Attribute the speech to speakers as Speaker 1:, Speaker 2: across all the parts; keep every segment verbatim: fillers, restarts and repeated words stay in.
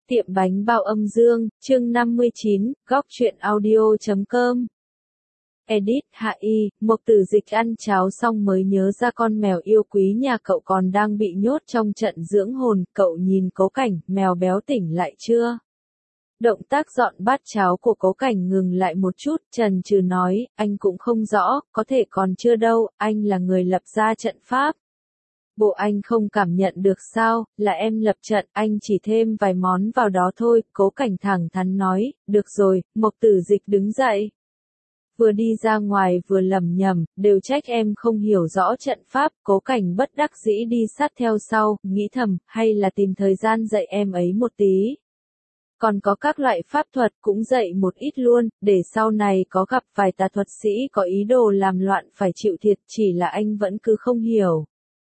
Speaker 1: Tiệm bánh bao âm dương, chương năm mươi chín, góc truyện audio chấm com. Edit Hạ Y, Mộc Tử Dịch ăn cháo xong mới nhớ ra con mèo yêu quý nhà cậu còn đang bị nhốt trong trận dưỡng hồn, cậu nhìn Cố Cảnh, mèo béo tỉnh lại chưa? Động tác dọn bát cháo của Cố Cảnh ngừng lại một chút, chần chừ nói, anh cũng không rõ, có thể còn chưa đâu, anh là người lập ra trận pháp. Bộ anh không cảm nhận được sao, là em lập trận, anh chỉ thêm vài món vào đó thôi, Cố Cảnh thẳng thắn nói, được rồi, Mộc Tử Dịch đứng dậy. Vừa đi ra ngoài vừa lẩm nhẩm, đều trách em không hiểu rõ trận pháp, Cố Cảnh bất đắc dĩ đi sát theo sau, nghĩ thầm, hay là tìm thời gian dạy em ấy một tí. Còn có các loại pháp thuật cũng dạy một ít luôn, để sau này có gặp vài tà thuật sĩ có ý đồ làm loạn phải chịu thiệt, chỉ là anh vẫn cứ không hiểu.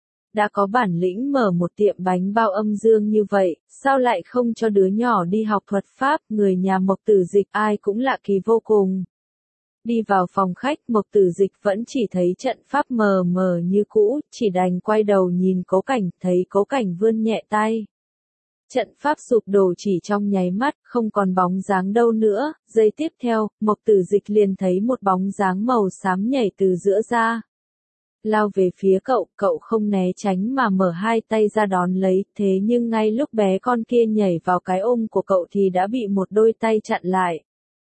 Speaker 1: Đã có bản lĩnh mở một tiệm bánh bao âm dương như vậy, sao lại không cho đứa nhỏ đi học thuật pháp, người nhà Mộc Tử Dịch ai cũng lạ kỳ vô cùng. Đi vào phòng khách, Mộc Tử Dịch vẫn chỉ thấy trận pháp mờ mờ như cũ, chỉ đành quay đầu nhìn Cố Cảnh, thấy Cố Cảnh vươn nhẹ tay. Trận pháp sụp đổ chỉ trong nháy mắt, không còn bóng dáng đâu nữa, giây tiếp theo, Mộc Tử Dịch liền thấy một bóng dáng màu xám nhảy từ giữa ra. Lao về phía cậu, cậu không né tránh mà mở hai tay ra đón lấy, thế nhưng ngay lúc bé con kia nhảy vào cái ôm của cậu thì đã bị một đôi tay chặn lại.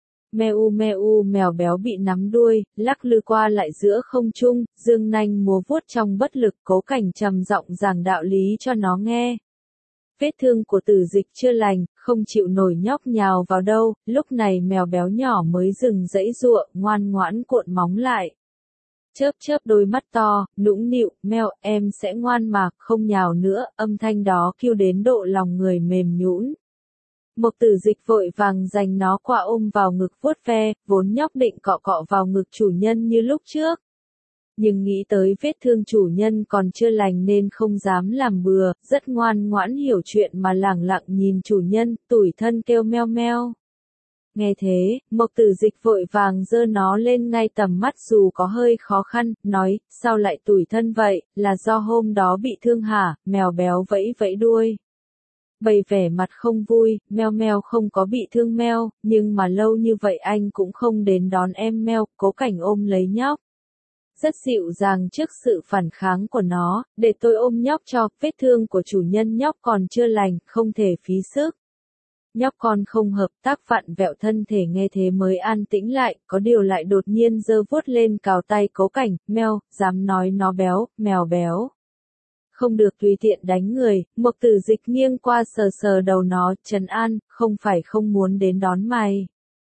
Speaker 1: Meo meo mèo béo bị nắm đuôi, lắc lư qua lại giữa không trung, dương nanh múa vuốt trong bất lực, Cố Cảnh trầm giọng giảng đạo lý cho nó nghe. Vết thương của Tử Dịch chưa lành, không chịu nổi nhóc nhào vào đâu, lúc này mèo béo nhỏ mới dừng dãy giụa, ngoan ngoãn cuộn móng lại. Chớp chớp đôi mắt to, nũng nịu, meo, em sẽ ngoan mà, không nhào nữa, âm thanh đó kêu đến độ lòng người mềm nhũn. Mộc Tử Dịch vội vàng giành nó qua ôm vào ngực vuốt ve, vốn nhóc định cọ cọ vào ngực chủ nhân như lúc trước. Nhưng nghĩ tới vết thương chủ nhân còn chưa lành nên không dám làm bừa, rất ngoan ngoãn hiểu chuyện mà lẳng lặng nhìn chủ nhân, tủi thân kêu meo meo. Nghe thế, Mộc Tử Dịch vội vàng giơ nó lên ngay tầm mắt dù có hơi khó khăn, nói, sao lại tủi thân vậy, là do hôm đó bị thương hả, mèo béo vẫy vẫy đuôi. Bày vẻ mặt không vui, meo meo không có bị thương meo, nhưng mà lâu như vậy anh cũng không đến đón em meo, Cố Cảnh ôm lấy nhóc. Rất dịu dàng trước sự phản kháng của nó, để tôi ôm nhóc cho, vết thương của chủ nhân nhóc còn chưa lành, không thể phí sức. Nhóc con không hợp tác vặn vẹo thân thể nghe thế mới an tĩnh lại, có điều lại đột nhiên giơ vuốt lên cào tay Cố Cảnh, meo, dám nói nó béo, mèo béo. Không được tùy tiện đánh người, Mộc Tử Dịch nghiêng qua sờ sờ đầu nó, trấn an, không phải không muốn đến đón mày.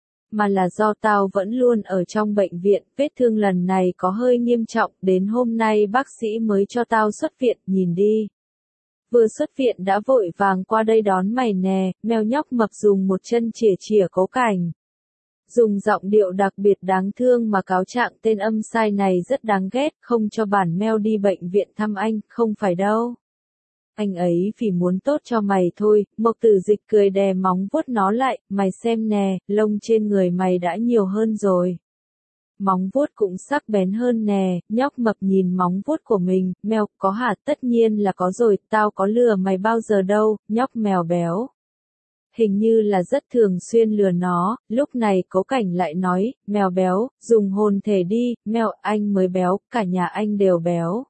Speaker 1: Mà là do tao vẫn luôn ở trong bệnh viện, vết thương lần này có hơi nghiêm trọng, đến hôm nay bác sĩ mới cho tao xuất viện, nhìn đi. Vừa xuất viện đã vội vàng qua đây đón mày nè, mèo nhóc mập dùng một chân chìa chìa Cố Cảnh. Dùng giọng điệu đặc biệt đáng thương mà cáo trạng tên âm sai này rất đáng ghét, không cho bản meo đi bệnh viện thăm anh, không phải đâu. Anh ấy vì muốn tốt cho mày thôi, Mộc Tử Dịch cười đè móng vuốt nó lại, mày xem nè, lông trên người mày đã nhiều hơn rồi. Móng vuốt cũng sắc bén hơn nè, nhóc mập nhìn móng vuốt của mình, mèo, có hả, tất nhiên là có rồi, tao có lừa mày bao giờ đâu, nhóc mèo béo. Hình như là rất thường xuyên lừa nó, lúc này Cố Cảnh lại nói, mèo béo, dùng hồn thể đi, mèo, anh mới béo, cả nhà anh đều béo.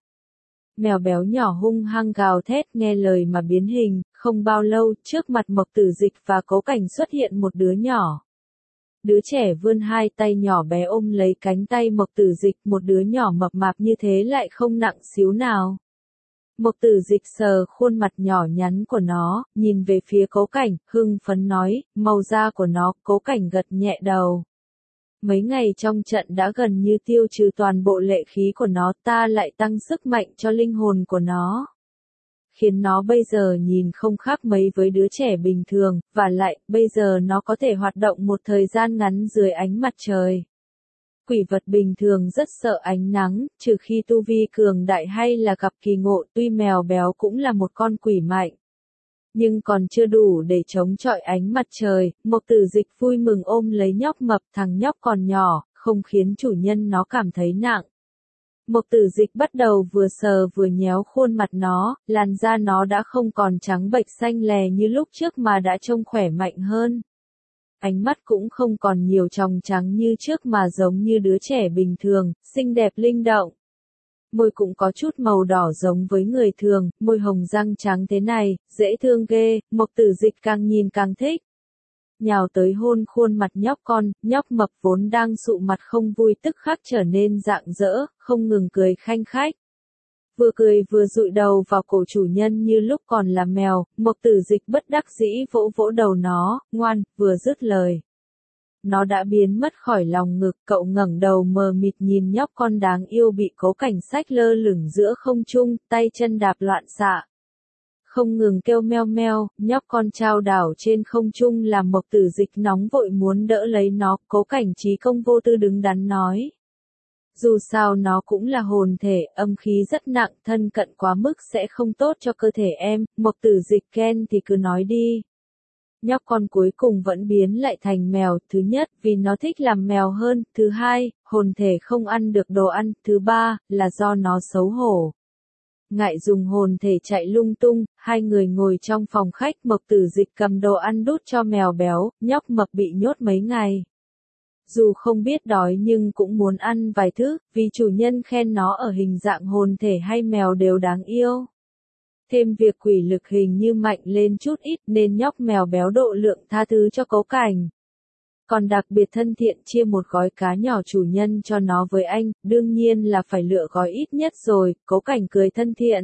Speaker 1: Mèo béo nhỏ hung hăng gào thét nghe lời mà biến hình, không bao lâu, trước mặt Mộc Tử Dịch và Cố Cảnh xuất hiện một đứa nhỏ. Đứa trẻ vươn hai tay nhỏ bé ôm lấy cánh tay Mộc Tử Dịch, một đứa nhỏ mập mạp như thế lại không nặng xíu nào. Mộc Tử Dịch sờ khuôn mặt nhỏ nhắn của nó, nhìn về phía Cố Cảnh, hưng phấn nói, màu da của nó, Cố Cảnh gật nhẹ đầu. Mấy ngày trong trận đã gần như tiêu trừ toàn bộ lệ khí của nó, ta lại tăng sức mạnh cho linh hồn của nó. Khiến nó bây giờ nhìn không khác mấy với đứa trẻ bình thường, và lại, bây giờ nó có thể hoạt động một thời gian ngắn dưới ánh mặt trời. Quỷ vật bình thường rất sợ ánh nắng, trừ khi tu vi cường đại hay là gặp kỳ ngộ, tuy mèo béo cũng là một con quỷ mạnh. Nhưng còn chưa đủ để chống chọi ánh mặt trời, Mộc Tử Dịch vui mừng ôm lấy nhóc mập, thằng nhóc còn nhỏ, không khiến chủ nhân nó cảm thấy nặng. Mộc Tử Dịch bắt đầu vừa sờ vừa nhéo khuôn mặt nó, làn da nó đã không còn trắng bệch xanh lè như lúc trước mà đã trông khỏe mạnh hơn. Ánh mắt cũng không còn nhiều tròng trắng như trước mà giống như đứa trẻ bình thường, xinh đẹp linh động. Môi cũng có chút màu đỏ giống với người thường, môi hồng răng trắng thế này, dễ thương ghê, Mộc Tử Dịch càng nhìn càng thích. Nhào tới hôn khuôn mặt nhóc con, nhóc mập vốn đang sụ mặt không vui tức khắc trở nên rạng rỡ, không ngừng cười khanh khách. Vừa cười vừa dụi đầu vào cổ chủ nhân như lúc còn là mèo, Mộc Tử Dịch bất đắc dĩ vỗ vỗ đầu nó, ngoan, vừa dứt lời. Nó đã biến mất khỏi lòng ngực, cậu ngẩng đầu mờ mịt nhìn nhóc con đáng yêu bị Cố Cảnh xách lơ lửng giữa không trung, tay chân đạp loạn xạ. Không ngừng kêu meo meo, nhóc con trao đảo trên không trung làm Mộc Tử Dịch nóng vội muốn đỡ lấy nó, Cố Cảnh trí công vô tư đứng đắn nói. Dù sao nó cũng là hồn thể, âm khí rất nặng, thân cận quá mức sẽ không tốt cho cơ thể em, Mộc Tử Dịch khen thì cứ nói đi. Nhóc con cuối cùng vẫn biến lại thành mèo, thứ nhất vì nó thích làm mèo hơn, thứ hai, hồn thể không ăn được đồ ăn, thứ ba, là do nó xấu hổ. Ngại dùng hồn thể chạy lung tung, hai người ngồi trong phòng khách, Mộc Tử Dịch cầm đồ ăn đút cho mèo béo, nhóc mập bị nhốt mấy ngày. Dù không biết đói nhưng cũng muốn ăn vài thứ, vì chủ nhân khen nó ở hình dạng hồn thể hay mèo đều đáng yêu. Thêm việc quỷ lực hình như mạnh lên chút ít nên nhóc mèo béo độ lượng tha thứ cho Cố Cảnh. Còn đặc biệt thân thiện chia một gói cá nhỏ chủ nhân cho nó với anh, đương nhiên là phải lựa gói ít nhất rồi, Cố Cảnh cười thân thiện.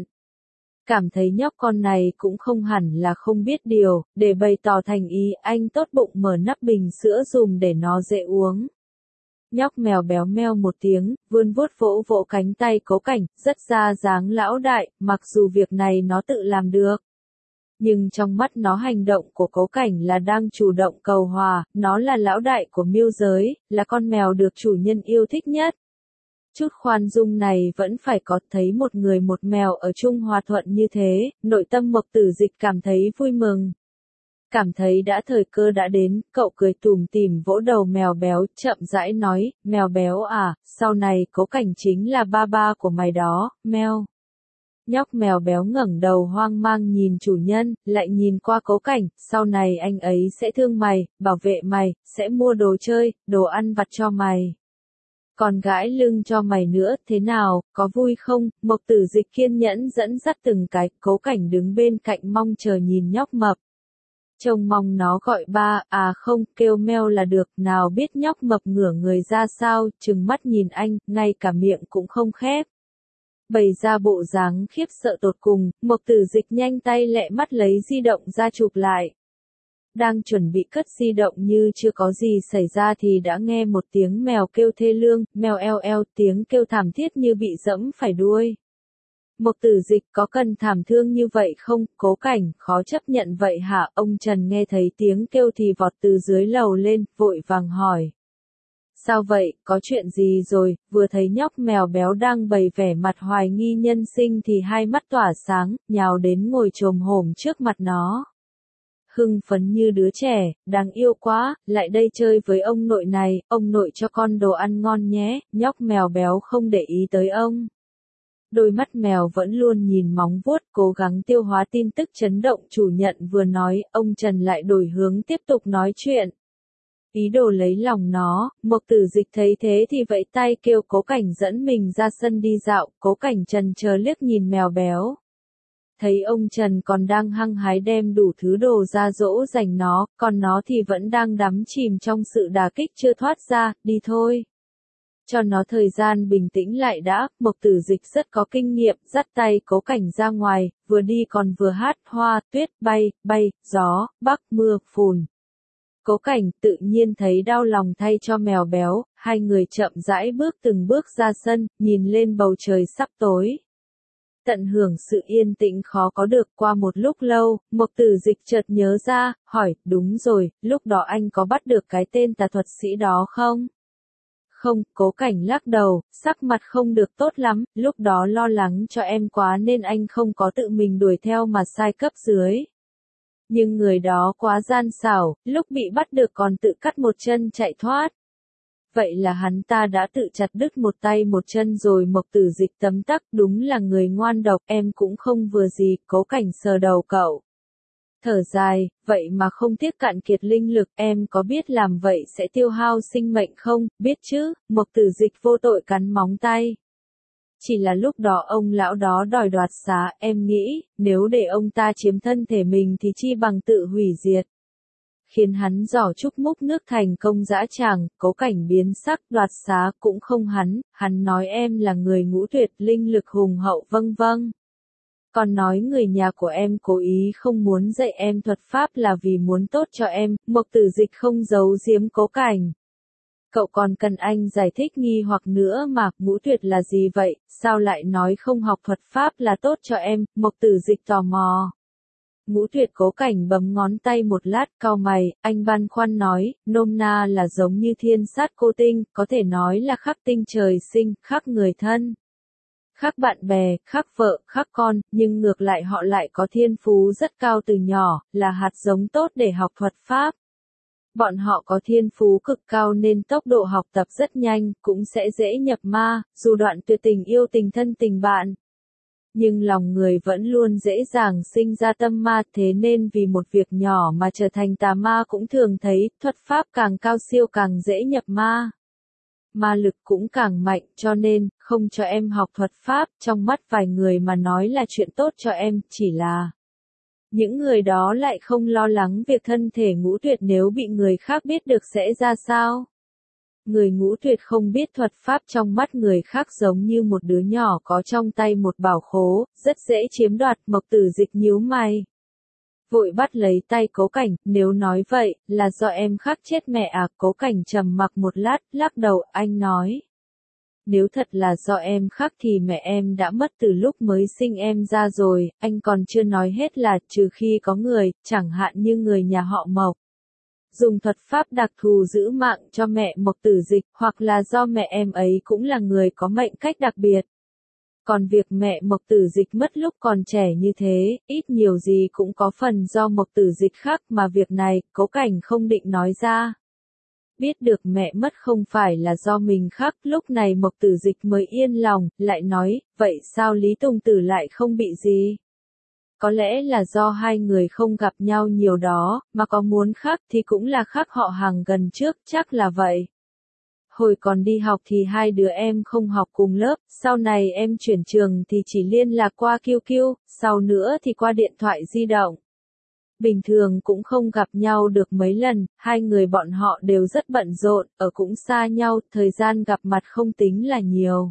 Speaker 1: Cảm thấy nhóc con này cũng không hẳn là không biết điều, để bày tỏ thành ý anh tốt bụng mở nắp bình sữa dùm để nó dễ uống. Nhóc mèo béo meo một tiếng, vươn vuốt vỗ vỗ cánh tay Cố Cảnh, rất ra dáng lão đại, mặc dù việc này nó tự làm được. Nhưng trong mắt nó hành động của Cố Cảnh là đang chủ động cầu hòa, nó là lão đại của miêu giới, là con mèo được chủ nhân yêu thích nhất. Chút khoan dung này vẫn phải có, thấy một người một mèo ở chung hòa thuận như thế, nội tâm Mộc Tử Dịch cảm thấy vui mừng. Cảm thấy đã thời cơ đã đến, cậu cười tủm tỉm vỗ đầu mèo béo, chậm rãi nói, mèo béo à, sau này Cố Cảnh chính là ba ba của mày đó, meo. Nhóc mèo béo ngẩng đầu hoang mang nhìn chủ nhân, lại nhìn qua Cố Cảnh, sau này anh ấy sẽ thương mày, bảo vệ mày, sẽ mua đồ chơi, đồ ăn vặt cho mày. Còn gãi lưng cho mày nữa, thế nào, có vui không? Mộc Tử Dịch kiên nhẫn dẫn dắt từng cái, Cố Cảnh đứng bên cạnh mong chờ nhìn nhóc mập. Trông mong nó gọi ba, à không, kêu meo là được, nào biết nhóc mập ngửa người ra sao, trừng mắt nhìn anh, ngay cả miệng cũng không khép. Bày ra bộ dáng khiếp sợ tột cùng, Mộc Tử Dịch nhanh tay lẹ mắt lấy di động ra chụp lại. Đang chuẩn bị cất di động như chưa có gì xảy ra thì đã nghe một tiếng mèo kêu thê lương, mèo eo eo, tiếng kêu thảm thiết như bị dẫm phải đuôi. Mộc Tử Dịch có cần thảm thương như vậy không? Cố Cảnh, khó chấp nhận vậy hả? Ông Trần nghe thấy tiếng kêu thì vọt từ dưới lầu lên, vội vàng hỏi. Sao vậy, có chuyện gì rồi? Vừa thấy nhóc mèo béo đang bày vẻ mặt hoài nghi nhân sinh thì hai mắt tỏa sáng, nhào đến ngồi chồm hổm trước mặt nó. Hưng phấn như đứa trẻ, đáng yêu quá, lại đây chơi với ông nội này, ông nội cho con đồ ăn ngon nhé, nhóc mèo béo không để ý tới ông. Đôi mắt mèo vẫn luôn nhìn móng vuốt, cố gắng tiêu hóa tin tức chấn động chủ nhận vừa nói, ông Trần lại đổi hướng tiếp tục nói chuyện. Ý đồ lấy lòng nó, Mộc Tử Dịch thấy thế thì vẫy tay kêu Cố Cảnh dẫn mình ra sân đi dạo, Cố Cảnh trần chờ liếc nhìn mèo béo. Thấy ông Trần còn đang hăng hái đem đủ thứ đồ ra dỗ dành nó, còn nó thì vẫn đang đắm chìm trong sự đả kích chưa thoát ra, đi thôi. Cho nó thời gian bình tĩnh lại đã, Mộc Tử Dịch rất có kinh nghiệm, dắt tay Cố Cảnh ra ngoài, vừa đi còn vừa hát hoa, tuyết, bay, bay, gió, bắc, mưa, phùn. Cố Cảnh tự nhiên thấy đau lòng thay cho mèo béo, hai người chậm rãi bước từng bước ra sân, nhìn lên bầu trời sắp tối. Tận hưởng sự yên tĩnh khó có được qua một lúc lâu, Mộc Tử Dịch chợt nhớ ra, hỏi, đúng rồi, lúc đó anh có bắt được cái tên tà thuật sĩ đó không? Không, Cố Cảnh lắc đầu, sắc mặt không được tốt lắm, lúc đó lo lắng cho em quá nên anh không có tự mình đuổi theo mà sai cấp dưới. Nhưng người đó quá gian xảo, lúc bị bắt được còn tự cắt một chân chạy thoát. vậy là hắn ta đã tự chặt đứt một tay một chân rồi. Mộc Tử Dịch tấm tắc, đúng là người ngoan độc, em cũng không vừa gì. Cố Cảnh sờ đầu cậu, thở dài, vậy mà không tiếc cạn kiệt linh lực, em có biết làm vậy sẽ tiêu hao sinh mệnh không? Biết chứ. Mộc Tử Dịch vô tội cắn móng tay. Chỉ là lúc đó ông lão đó đòi đoạt xá, em nghĩ, nếu để ông ta chiếm thân thể mình thì chi bằng tự hủy diệt. Khiến hắn giỏ trúc múc nước thành công dã tràng. Cố Cảnh biến sắc, đoạt xá cũng không hắn, hắn nói em là người ngũ tuyệt, linh lực hùng hậu, vâng vâng. Còn nói người nhà của em cố ý không muốn dạy em thuật pháp là vì muốn tốt cho em. Mộc Tử Dịch không giấu giếm Cố Cảnh. Cậu còn cần anh giải thích nghi hoặc nữa mà, ngũ tuyệt là gì vậy, sao lại nói không học thuật pháp là tốt cho em? Mộc Tử Dịch tò mò. Ngũ tuyệt. Cố Cảnh bấm ngón tay một lát, cau mày, anh băn khoăn nói, nôm na là giống như thiên sát cô tinh, có thể nói là khắc tinh trời sinh, khắc người thân, khắc bạn bè, khắc vợ, khắc con, nhưng ngược lại họ lại có thiên phú rất cao từ nhỏ, là hạt giống tốt để học thuật pháp. Bọn họ có thiên phú cực cao nên tốc độ học tập rất nhanh, cũng sẽ dễ nhập ma, dù đoạn tuyệt tình yêu tình thân tình bạn. Nhưng lòng người vẫn luôn dễ dàng sinh ra tâm ma, thế nên vì một việc nhỏ mà trở thành tà ma cũng thường thấy, thuật pháp càng cao siêu càng dễ nhập ma. Ma lực cũng càng mạnh, cho nên, không cho em học thuật pháp, trong mắt vài người mà nói là chuyện tốt cho em, chỉ là những người đó lại không lo lắng việc thân thể ngũ tuyệt nếu bị người khác biết được sẽ ra sao. Người ngũ tuyệt không biết thuật pháp trong mắt người khác giống như một đứa nhỏ có trong tay một bảo khố, rất dễ chiếm đoạt. Mộc Tử Dịch nhíu mày, vội bắt lấy tay Cố Cảnh, nếu nói vậy, là do em khắc chết mẹ à? Cố Cảnh trầm mặc một lát, lắc đầu, anh nói. Nếu thật là do em khắc thì mẹ em đã mất từ lúc mới sinh em ra rồi, anh còn chưa nói hết là, trừ khi có người, chẳng hạn như người nhà họ Mộc, dùng thuật pháp đặc thù giữ mạng cho mẹ Mộc Tử Dịch, hoặc là do mẹ em ấy cũng là người có mệnh cách đặc biệt. Còn việc mẹ Mộc Tử Dịch mất lúc còn trẻ như thế, ít nhiều gì cũng có phần do Mộc Tử Dịch khắc, mà việc này, Cố Cảnh không định nói ra. Biết được mẹ mất không phải là do mình khắc, lúc này Mộc Tử Dịch mới yên lòng, lại nói, vậy sao Lý Tùng Tử lại không bị gì? Có lẽ là do hai người không gặp nhau nhiều đó, mà có muốn khắc thì cũng là khắc họ hàng gần trước, chắc là vậy. Hồi còn đi học thì hai đứa em không học cùng lớp, sau này em chuyển trường thì chỉ liên lạc qua quy quy, sau nữa thì qua điện thoại di động. Bình thường cũng không gặp nhau được mấy lần, hai người bọn họ đều rất bận rộn, ở cũng xa nhau, thời gian gặp mặt không tính là nhiều.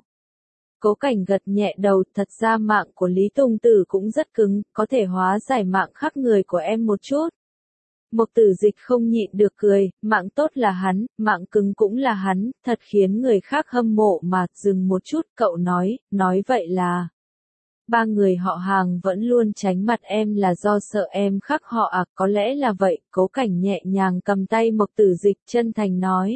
Speaker 1: Cố Cảnh gật nhẹ đầu, thật ra mạng của Lý Tùng Tử cũng rất cứng, có thể hóa giải mạng khắc người của em một chút. Mộc Tử Dịch không nhịn được cười, mạng tốt là hắn, mạng cứng cũng là hắn, thật khiến người khác hâm mộ mà. Dừng một chút, cậu nói, nói vậy là ba người họ hàng vẫn luôn tránh mặt em là do sợ em khắc họ à? Có lẽ là vậy. Cố Cảnh nhẹ nhàng cầm tay Mộc Tử Dịch, chân thành nói.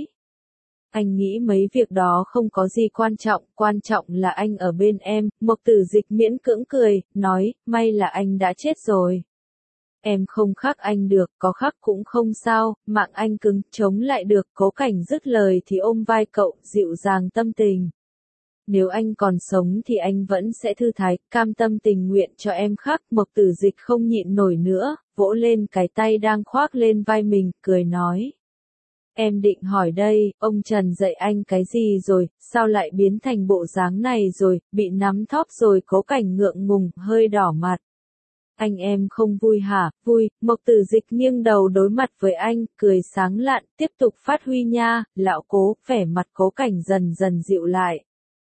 Speaker 1: Anh nghĩ mấy việc đó không có gì quan trọng, quan trọng là anh ở bên em. Mộc Tử Dịch miễn cưỡng cười, nói, may là anh đã chết rồi. Em không khắc anh được, có khắc cũng không sao, mạng anh cứng, chống lại được. Cố Cảnh dứt lời thì ôm vai cậu, dịu dàng tâm tình. Nếu anh còn sống thì anh vẫn sẽ thư thái, cam tâm tình nguyện cho em khắc. Mộc Tử Dịch không nhịn nổi nữa, vỗ lên cái tay đang khoác lên vai mình, cười nói. Em định hỏi đây, ông Trần dạy anh cái gì rồi, sao lại biến thành bộ dáng này rồi, bị nắm thóp rồi. Cố Cảnh ngượng ngùng, hơi đỏ mặt. Anh em không vui hả? Vui. Mộc Tử Dịch nghiêng đầu đối mặt với anh, cười sáng lạn, tiếp tục phát huy nha. Lão Cố. Vẻ mặt Cố Cảnh dần dần dịu lại.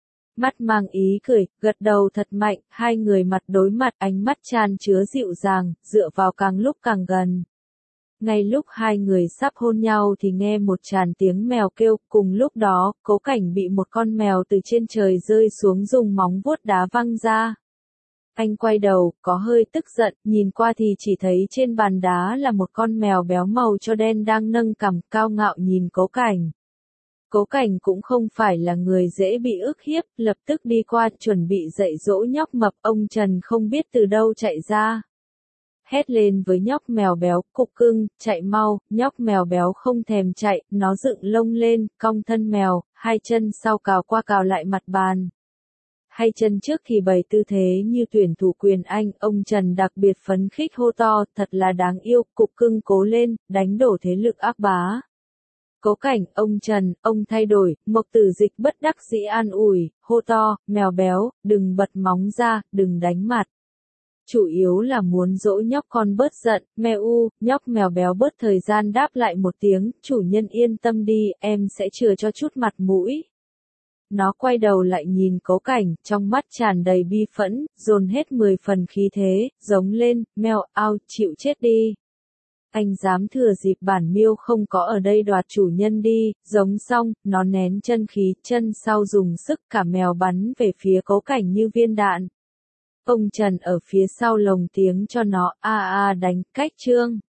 Speaker 1: Mắt mang ý cười, gật đầu thật mạnh, hai người mặt đối mặt, ánh mắt tràn chứa dịu dàng, dựa vào càng lúc càng gần. Ngay lúc hai người sắp hôn nhau thì nghe một tràn tiếng mèo kêu, cùng lúc đó, Cố Cảnh bị một con mèo từ trên trời rơi xuống dùng móng vuốt đá văng ra. Anh quay đầu, có hơi tức giận, nhìn qua thì chỉ thấy trên bàn đá là một con mèo béo màu cho đen đang nâng cằm, cao ngạo nhìn Cố Cảnh. Cố Cảnh cũng không phải là người dễ bị ức hiếp, lập tức đi qua chuẩn bị dạy dỗ nhóc mập. Ông Trần không biết từ đâu chạy ra. hét lên với nhóc mèo béo, cục cưng, chạy mau, nhóc mèo béo không thèm chạy, nó dựng lông lên, cong thân mèo, hai chân sau cào qua cào lại mặt bàn. Hai chân trước thì bày tư thế như tuyển thủ quyền Anh, ông Trần đặc biệt phấn khích hô to, thật là đáng yêu, cục cưng cố lên, đánh đổ thế lực ác bá. Cố Cảnh, ông Trần, ông thay đổi, Mộc Tử Dịch bất đắc dĩ an ủi, hô to, mèo béo, đừng bật móng ra, đừng đánh mặt. Chủ yếu là muốn dỗ nhóc con bớt giận, mèo, nhóc mèo béo bớt thời gian đáp lại một tiếng, chủ nhân yên tâm đi, em sẽ chừa cho chút mặt mũi. Nó quay đầu lại nhìn Cố Cảnh, trong mắt tràn đầy bi phẫn, dồn hết mười phần khí thế, giống lên, mèo, ao, chịu chết đi. Anh dám thừa dịp bản miêu không có ở đây đoạt chủ nhân đi, giống xong, nó nén chân khí, chân sau dùng sức cả mèo bắn về phía Cố Cảnh như viên đạn. Ông Trần ở phía sau lồng tiếng cho nó, a a đánh, cách trương.